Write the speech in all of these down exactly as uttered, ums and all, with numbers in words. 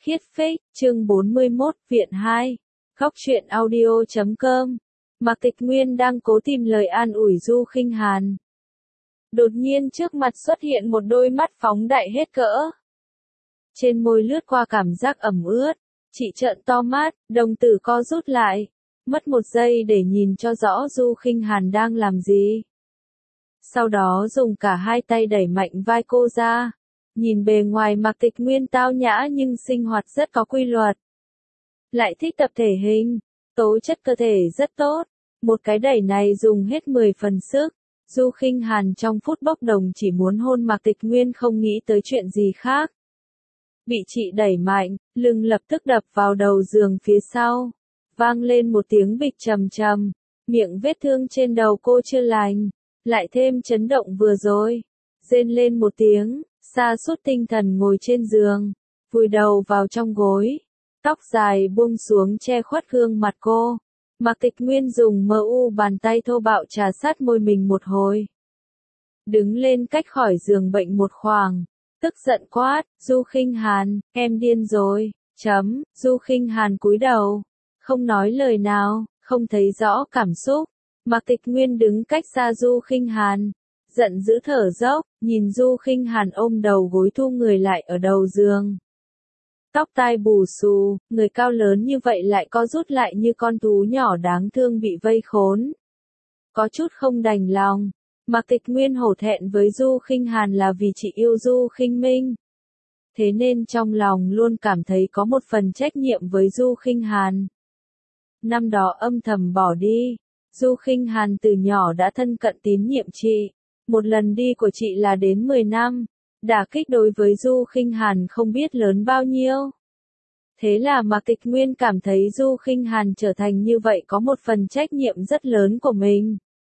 Khiết Phích, chương bốn mươi mốt, Viện hai. Góc truyện audio chấm com. Mạc Tịch Nguyên đang cố tìm lời an ủi Du Khinh Hàn. Đột nhiên trước mặt xuất hiện một đôi mắt phóng đại hết cỡ. Trên môi lướt qua cảm giác ẩm ướt, chị trợn to mắt, đồng tử co rút lại, mất một giây để nhìn cho rõ Du Khinh Hàn đang làm gì. Sau đó dùng cả hai tay đẩy mạnh vai cô ra. Nhìn bề ngoài Mạc Tịch Nguyên tao nhã nhưng sinh hoạt rất có quy luật. Lại thích tập thể hình, tố chất cơ thể rất tốt. Một cái đẩy này dùng hết mười phần sức. Du Khinh Hàn trong phút bốc đồng chỉ muốn hôn Mạc Tịch Nguyên, không nghĩ tới chuyện gì khác. Bị chị đẩy mạnh, lưng lập tức đập vào đầu giường phía sau. Vang lên một tiếng bịch trầm trầm. Miệng vết thương trên đầu cô chưa lành. Lại thêm chấn động vừa rồi. Rên lên một tiếng. Sa sút tinh thần ngồi trên giường, vùi đầu vào trong gối, tóc dài buông xuống che khuất gương mặt cô. Mạc Tịch Nguyên dùng mờ u bàn tay thô bạo trà sát môi mình một hồi. Đứng lên cách khỏi giường bệnh một khoảng, tức giận quát, Du Khinh Hàn, em điên rồi, chấm, Du Khinh Hàn cúi đầu, không nói lời nào, không thấy rõ cảm xúc. Mạc Tịch Nguyên đứng cách xa Du Khinh Hàn. Giận dữ thở dốc, nhìn Du Khinh Hàn ôm đầu gối thu người lại ở đầu giường. Tóc tai bù xù, người cao lớn như vậy lại co rút lại như con thú nhỏ đáng thương bị vây khốn. Có chút không đành lòng, Mạc Tịch Nguyên hổ thẹn với Du Khinh Hàn là vì chị yêu Du Khinh Minh. Thế nên trong lòng luôn cảm thấy có một phần trách nhiệm với Du Khinh Hàn. Năm đó âm thầm bỏ đi, Du Khinh Hàn từ nhỏ đã thân cận tín nhiệm chị. Một lần đi của chị là đến mười năm, đả kích đối với Du Khinh Hàn không biết lớn bao nhiêu. Thế là Mạc Tịch Nguyên cảm thấy Du Khinh Hàn trở thành như vậy có một phần trách nhiệm rất lớn của mình.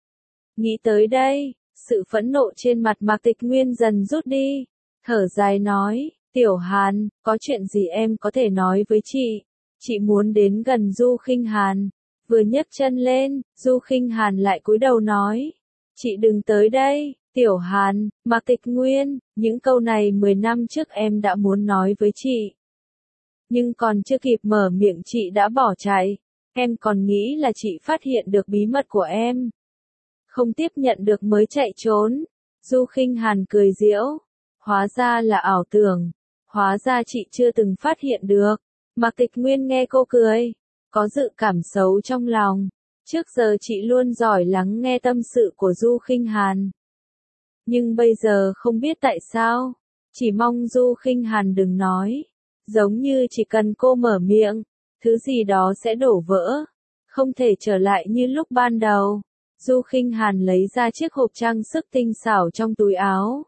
Nghĩ tới đây, sự phẫn nộ trên mặt Mạc Tịch Nguyên dần rút đi, thở dài nói, Tiểu Hàn, có chuyện gì em có thể nói với chị? Chị muốn đến gần Du Khinh Hàn. Vừa nhấc chân lên, Du Khinh Hàn lại cúi đầu nói. Chị đừng tới đây, Tiểu Hàn, Mạc Tịch Nguyên, những câu này mười năm trước em đã muốn nói với chị. Nhưng còn chưa kịp mở miệng chị đã bỏ chạy, em còn nghĩ là chị phát hiện được bí mật của em. Không tiếp nhận được mới chạy trốn. Du Khinh Hàn cười giễu, hóa ra là ảo tưởng, hóa ra chị chưa từng phát hiện được. Mạc Tịch Nguyên nghe cô cười, có dự cảm xấu trong lòng. Trước giờ chị luôn giỏi lắng nghe tâm sự của Du Khinh Hàn. Nhưng bây giờ không biết tại sao, chỉ mong Du Khinh Hàn đừng nói. Giống như chỉ cần cô mở miệng, thứ gì đó sẽ đổ vỡ. Không thể trở lại như lúc ban đầu. Du Khinh Hàn lấy ra chiếc hộp trang sức tinh xảo trong túi áo.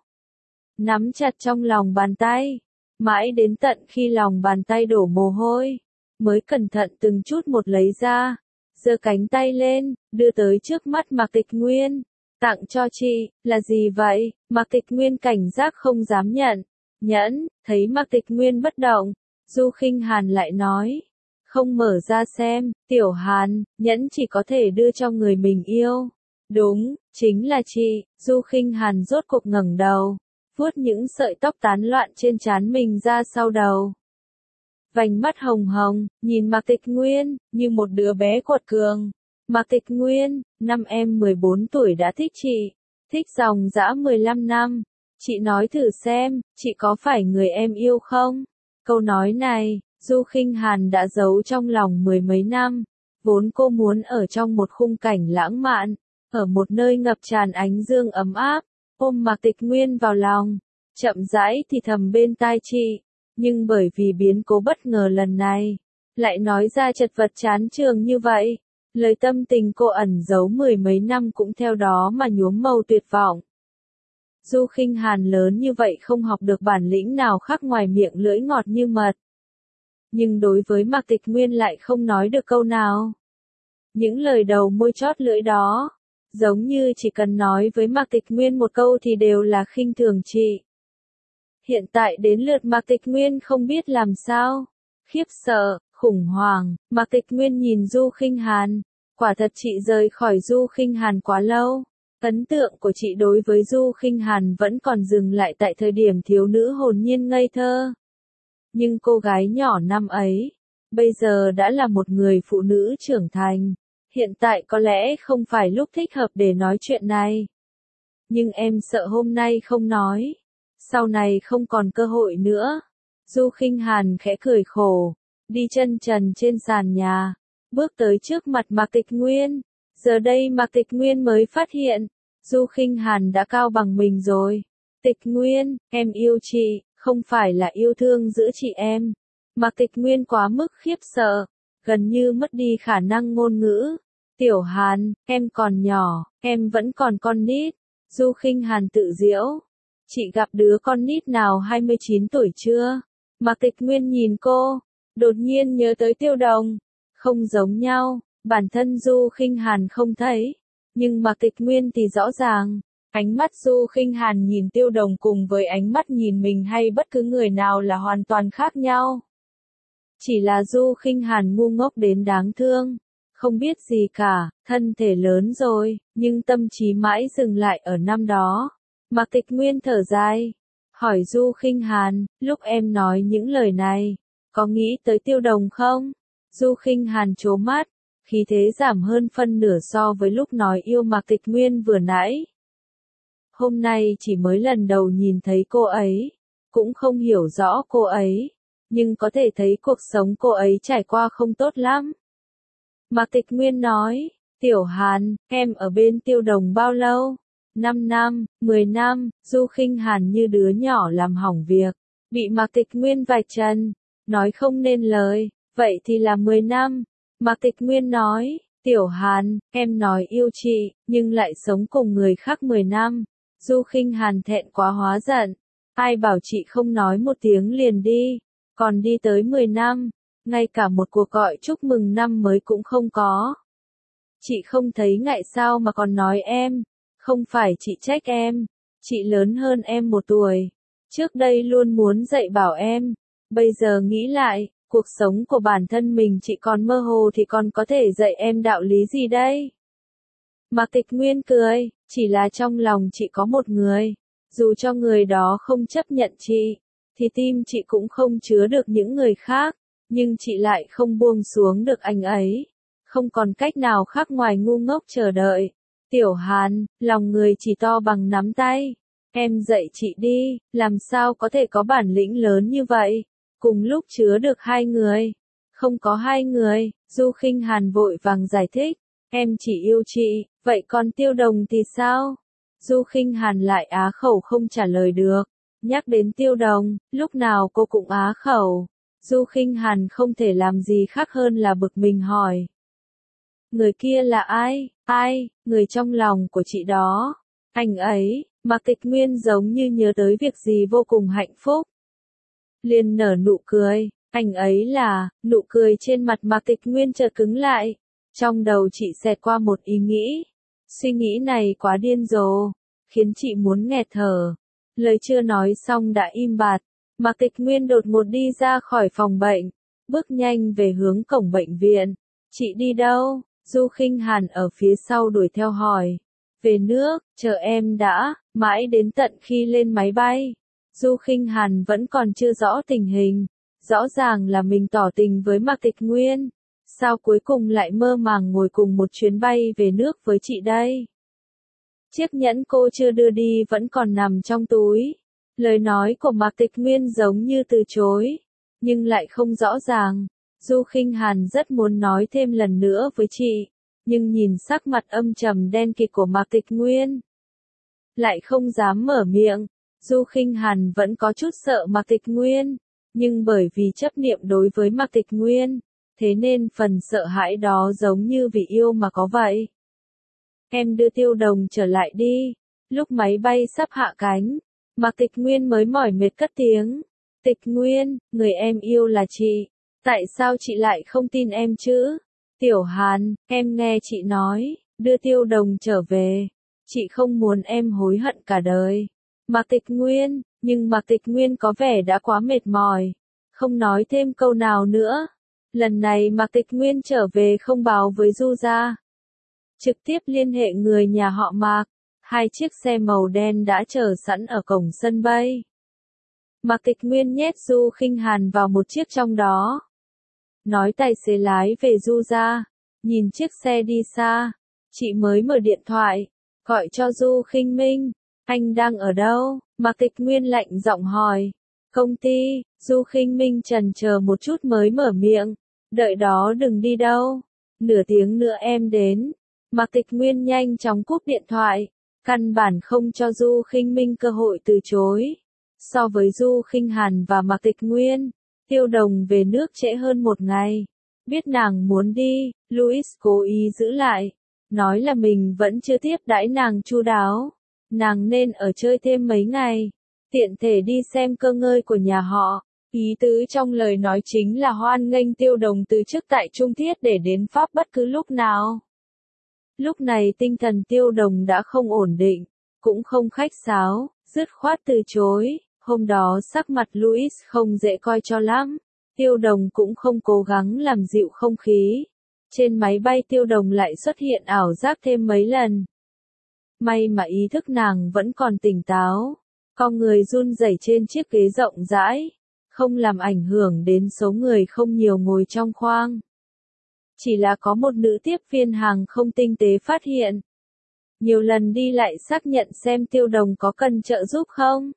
Nắm chặt trong lòng bàn tay. Mãi đến tận khi lòng bàn tay đổ mồ hôi, mới cẩn thận từng chút một lấy ra. Giơ cánh tay lên, đưa tới trước mắt Mạc Tịch Nguyên. Tặng cho chị, là gì vậy? Mạc Tịch Nguyên cảnh giác không dám nhận. Nhẫn, thấy Mạc Tịch Nguyên bất động, Du Khinh Hàn lại nói. Không mở ra xem, Tiểu Hàn, nhẫn chỉ có thể đưa cho người mình yêu. Đúng, chính là chị. Du Khinh Hàn rốt cuộc ngẩng đầu, vuốt những sợi tóc tán loạn trên trán mình ra sau đầu. Vành mắt hồng hồng, nhìn Mạc Tịch Nguyên, như một đứa bé quật cường. Mạc Tịch Nguyên, năm em mười bốn tuổi đã thích chị, thích dòng dã mười lăm năm. Chị nói thử xem, chị có phải người em yêu không? Câu nói này, Du Khinh Hàn đã giấu trong lòng mười mấy năm. Vốn cô muốn ở trong một khung cảnh lãng mạn, ở một nơi ngập tràn ánh dương ấm áp, ôm Mạc Tịch Nguyên vào lòng, chậm rãi thì thầm bên tai chị. Nhưng bởi vì biến cố bất ngờ lần này, lại nói ra chật vật chán trường như vậy, lời tâm tình cô ẩn giấu mười mấy năm cũng theo đó mà nhuốm màu tuyệt vọng. Du Khinh Hàn lớn như vậy không học được bản lĩnh nào khác ngoài miệng lưỡi ngọt như mật. Nhưng đối với Mạc Tịch Nguyên lại không nói được câu nào. Những lời đầu môi chót lưỡi đó, giống như chỉ cần nói với Mạc Tịch Nguyên một câu thì đều là khinh thường chị. Hiện tại đến lượt Mạc Tịch Nguyên không biết làm sao. Khiếp sợ, khủng hoảng, Mạc Tịch Nguyên nhìn Du Khinh Hàn. Quả thật chị rời khỏi Du Khinh Hàn quá lâu. Ấn tượng của chị đối với Du Khinh Hàn vẫn còn dừng lại tại thời điểm thiếu nữ hồn nhiên ngây thơ. Nhưng cô gái nhỏ năm ấy, bây giờ đã là một người phụ nữ trưởng thành. Hiện tại có lẽ không phải lúc thích hợp để nói chuyện này. Nhưng em sợ hôm nay không nói, sau này không còn cơ hội nữa. Du Khinh Hàn khẽ cười khổ, đi chân trần trên sàn nhà, bước tới trước mặt Mạc Tịch Nguyên. Giờ đây Mạc Tịch Nguyên mới phát hiện, Du Khinh Hàn đã cao bằng mình rồi. Tịch Nguyên, em yêu chị, không phải là yêu thương giữa chị em. Mạc Tịch Nguyên quá mức khiếp sợ, gần như mất đi khả năng ngôn ngữ. Tiểu Hàn, em còn nhỏ, em vẫn còn con nít. Du Khinh Hàn tự giễu. Chị gặp đứa con nít nào hai mươi chín tuổi chưa? Mạc Tịch Nguyên nhìn cô, đột nhiên nhớ tới Tiêu Đồng. Không giống nhau, bản thân Du Khinh Hàn không thấy, nhưng Mạc Tịch Nguyên thì rõ ràng. Ánh mắt Du Khinh Hàn nhìn Tiêu Đồng cùng với ánh mắt nhìn mình hay bất cứ người nào là hoàn toàn khác nhau. Chỉ là Du Khinh Hàn ngu ngốc đến đáng thương, không biết gì cả, thân thể lớn rồi, nhưng tâm trí mãi dừng lại ở năm đó. Mạc Tịch Nguyên thở dài, hỏi Du Khinh Hàn, lúc em nói những lời này, có nghĩ tới Tiêu Đồng không? Du Khinh Hàn trố mắt, khí thế giảm hơn phân nửa so với lúc nói yêu Mạc Tịch Nguyên vừa nãy. Hôm nay chỉ mới lần đầu nhìn thấy cô ấy, cũng không hiểu rõ cô ấy, nhưng có thể thấy cuộc sống cô ấy trải qua không tốt lắm. Mạc Tịch Nguyên nói, Tiểu Hàn, em ở bên Tiêu Đồng bao lâu? năm năm, mười năm, Du Khinh Hàn như đứa nhỏ làm hỏng việc, bị Mạc Tịch Nguyên vạch trần, nói không nên lời, vậy thì là mười năm. Mạc Tịch Nguyên nói, Tiểu Hàn, em nói yêu chị, nhưng lại sống cùng người khác mười năm. Du Khinh Hàn thẹn quá hóa giận, ai bảo chị không nói một tiếng liền đi, còn đi tới mười năm, ngay cả một cuộc gọi chúc mừng năm mới cũng không có. Chị không thấy ngại sao mà còn nói em, không phải chị trách em, chị lớn hơn em một tuổi, trước đây luôn muốn dạy bảo em, bây giờ nghĩ lại, cuộc sống của bản thân mình chị còn mơ hồ thì còn có thể dạy em đạo lý gì đây? Mạc Tịch Nguyên cười, chỉ là trong lòng chị có một người, dù cho người đó không chấp nhận chị, thì tim chị cũng không chứa được những người khác, nhưng chị lại không buông xuống được anh ấy, không còn cách nào khác ngoài ngu ngốc chờ đợi. Tiểu Hàn, lòng người chỉ to bằng nắm tay, em dạy chị đi, làm sao có thể có bản lĩnh lớn như vậy, cùng lúc chứa được hai người, không có hai người. Du Khinh Hàn vội vàng giải thích, em chỉ yêu chị, vậy còn Tiêu Đồng thì sao? Du Khinh Hàn lại á khẩu không trả lời được, nhắc đến Tiêu Đồng, lúc nào cô cũng á khẩu. Du Khinh Hàn không thể làm gì khác hơn là bực mình hỏi. Người kia là ai? Ai? Người trong lòng của chị đó. Anh ấy, Mạc Tịch Nguyên giống như nhớ tới việc gì vô cùng hạnh phúc. Liền nở nụ cười, anh ấy là, nụ cười trên mặt Mạc Tịch Nguyên chợt cứng lại. Trong đầu chị xẹt qua một ý nghĩ. Suy nghĩ này quá điên rồ, khiến chị muốn nghẹt thở. Lời chưa nói xong đã im bặt. Mạc Tịch Nguyên đột ngột đi ra khỏi phòng bệnh, bước nhanh về hướng cổng bệnh viện. Chị đi đâu? Du Khinh Hàn ở phía sau đuổi theo hỏi. Về nước, chờ em đã, mãi đến tận khi lên máy bay. Du Khinh Hàn vẫn còn chưa rõ tình hình, rõ ràng là mình tỏ tình với Mạc Tịch Nguyên. Sao cuối cùng lại mơ màng ngồi cùng một chuyến bay về nước với chị đây? Chiếc nhẫn cô chưa đưa đi vẫn còn nằm trong túi. Lời nói của Mạc Tịch Nguyên giống như từ chối, nhưng lại không rõ ràng. Du Khinh Hàn rất muốn nói thêm lần nữa với chị, nhưng nhìn sắc mặt âm trầm đen kịt của Mạc Tịch Nguyên, lại không dám mở miệng. Du Khinh Hàn vẫn có chút sợ Mạc Tịch Nguyên, nhưng bởi vì chấp niệm đối với Mạc Tịch Nguyên, thế nên phần sợ hãi đó giống như vì yêu mà có vậy. Em đưa Tiêu Đồng trở lại đi. Lúc máy bay sắp hạ cánh, Mạc Tịch Nguyên mới mỏi mệt cất tiếng. Tịch Nguyên, người em yêu là chị. Tại sao chị lại không tin em chứ? Tiểu Hàn, em nghe chị nói, đưa Tiêu Đồng trở về. Chị không muốn em hối hận cả đời. Mạc Tịch Nguyên, nhưng Mạc Tịch Nguyên có vẻ đã quá mệt mỏi, không nói thêm câu nào nữa. Lần này Mạc Tịch Nguyên trở về không báo với Du gia, trực tiếp liên hệ người nhà họ Mạc. Hai chiếc xe màu đen đã chờ sẵn ở cổng sân bay. Mạc Tịch Nguyên nhét Du Khinh Hàn vào một chiếc trong đó. Nói tài xế lái về Du ra, nhìn chiếc xe đi xa, chị mới mở điện thoại, gọi cho Du Khinh Minh, anh đang ở đâu? Mạc Tịch Nguyên lạnh giọng hỏi. Công ty. Du Khinh Minh chần chờ một chút mới mở miệng, đợi đó đừng đi đâu, nửa tiếng nữa em đến. Mạc Tịch Nguyên nhanh chóng cúp điện thoại, căn bản không cho Du Khinh Minh cơ hội từ chối. So với Du Khinh Hàn và Mạc Tịch Nguyên, Tiêu Đồng về nước trễ hơn một ngày. Biết nàng muốn đi, Louis cố ý giữ lại, nói là mình vẫn chưa tiếp đãi nàng chu đáo, nàng nên ở chơi thêm mấy ngày, tiện thể đi xem cơ ngơi của nhà họ. Ý tứ trong lời nói chính là hoan nghênh Tiêu Đồng từ chức tại Trung Thiết để đến Pháp bất cứ lúc nào. Lúc này tinh thần Tiêu Đồng đã không ổn định, cũng không khách sáo, dứt khoát từ chối. Hôm đó sắc mặt Louis không dễ coi cho lắm, Tiêu Đồng cũng không cố gắng làm dịu không khí. Trên máy bay Tiêu Đồng lại xuất hiện ảo giác thêm mấy lần. May mà ý thức nàng vẫn còn tỉnh táo, con người run rẩy trên chiếc ghế rộng rãi, không làm ảnh hưởng đến số người không nhiều ngồi trong khoang. Chỉ là có một nữ tiếp viên hàng không tinh tế phát hiện. Nhiều lần đi lại xác nhận xem Tiêu Đồng có cần trợ giúp không.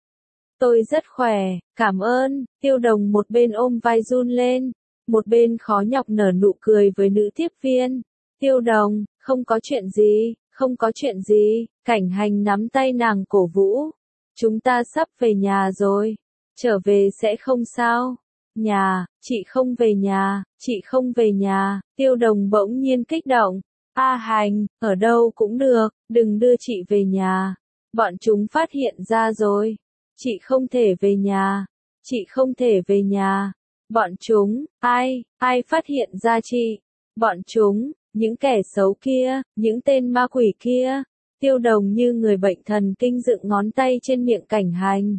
Tôi rất khỏe, cảm ơn. Tiêu Đồng một bên ôm vai run lên, một bên khó nhọc nở nụ cười với nữ tiếp viên. Tiêu Đồng, không có chuyện gì, không có chuyện gì. Cảnh Hành nắm tay nàng cổ vũ. Chúng ta sắp về nhà rồi, trở về sẽ không sao. Nhà, chị không về nhà, chị không về nhà. Tiêu Đồng bỗng nhiên kích động. A Hành, ở đâu cũng được, đừng đưa chị về nhà. Bọn chúng phát hiện ra rồi. Chị không thể về nhà, chị không thể về nhà. Bọn chúng, ai, ai phát hiện ra chị? Bọn chúng, những kẻ xấu kia, những tên ma quỷ kia. Tiêu Đồng như người bệnh thần kinh dựng ngón tay trên miệng Cảnh Hành.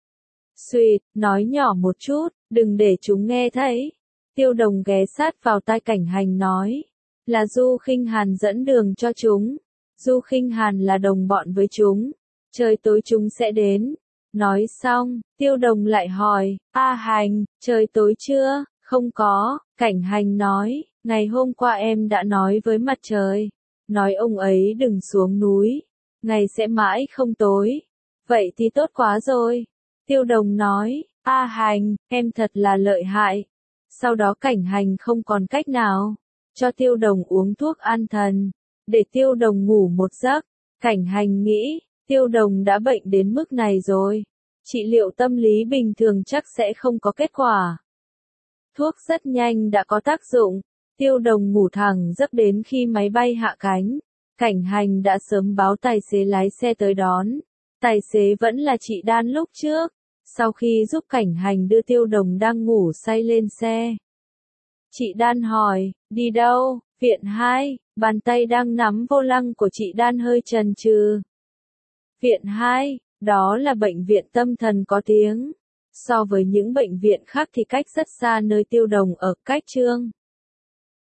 Xuyệt, nói nhỏ một chút, đừng để chúng nghe thấy. Tiêu Đồng ghé sát vào tai Cảnh Hành nói, là Du Khinh Hàn dẫn đường cho chúng. Du Khinh Hàn là đồng bọn với chúng. Trời tối chúng sẽ đến. Nói xong, Tiêu Đồng lại hỏi, A Hành, trời tối chưa? Không có. Cảnh Hành nói, ngày hôm qua em đã nói với mặt trời, nói ông ấy đừng xuống núi, ngày sẽ mãi không tối. Vậy thì tốt quá rồi. Tiêu Đồng nói, A Hành, em thật là lợi hại. Sau đó Cảnh Hành không còn cách nào, cho Tiêu Đồng uống thuốc an thần, để Tiêu Đồng ngủ một giấc. Cảnh Hành nghĩ, Tiêu Đồng đã bệnh đến mức này rồi, trị liệu tâm lý bình thường chắc sẽ không có kết quả. Thuốc rất nhanh đã có tác dụng, Tiêu Đồng ngủ thẳng giấc đến khi máy bay hạ cánh. Cảnh Hành đã sớm báo tài xế lái xe tới đón. Tài xế vẫn là chị Đan lúc trước. Sau khi giúp Cảnh Hành đưa Tiêu Đồng đang ngủ say lên xe, chị Đan hỏi, đi đâu? Viện hai, bàn tay đang nắm vô lăng của chị Đan hơi chần chừ. Viện hai, đó là bệnh viện tâm thần có tiếng. So với những bệnh viện khác thì cách rất xa nơi Tiêu Đồng ở, cách Trương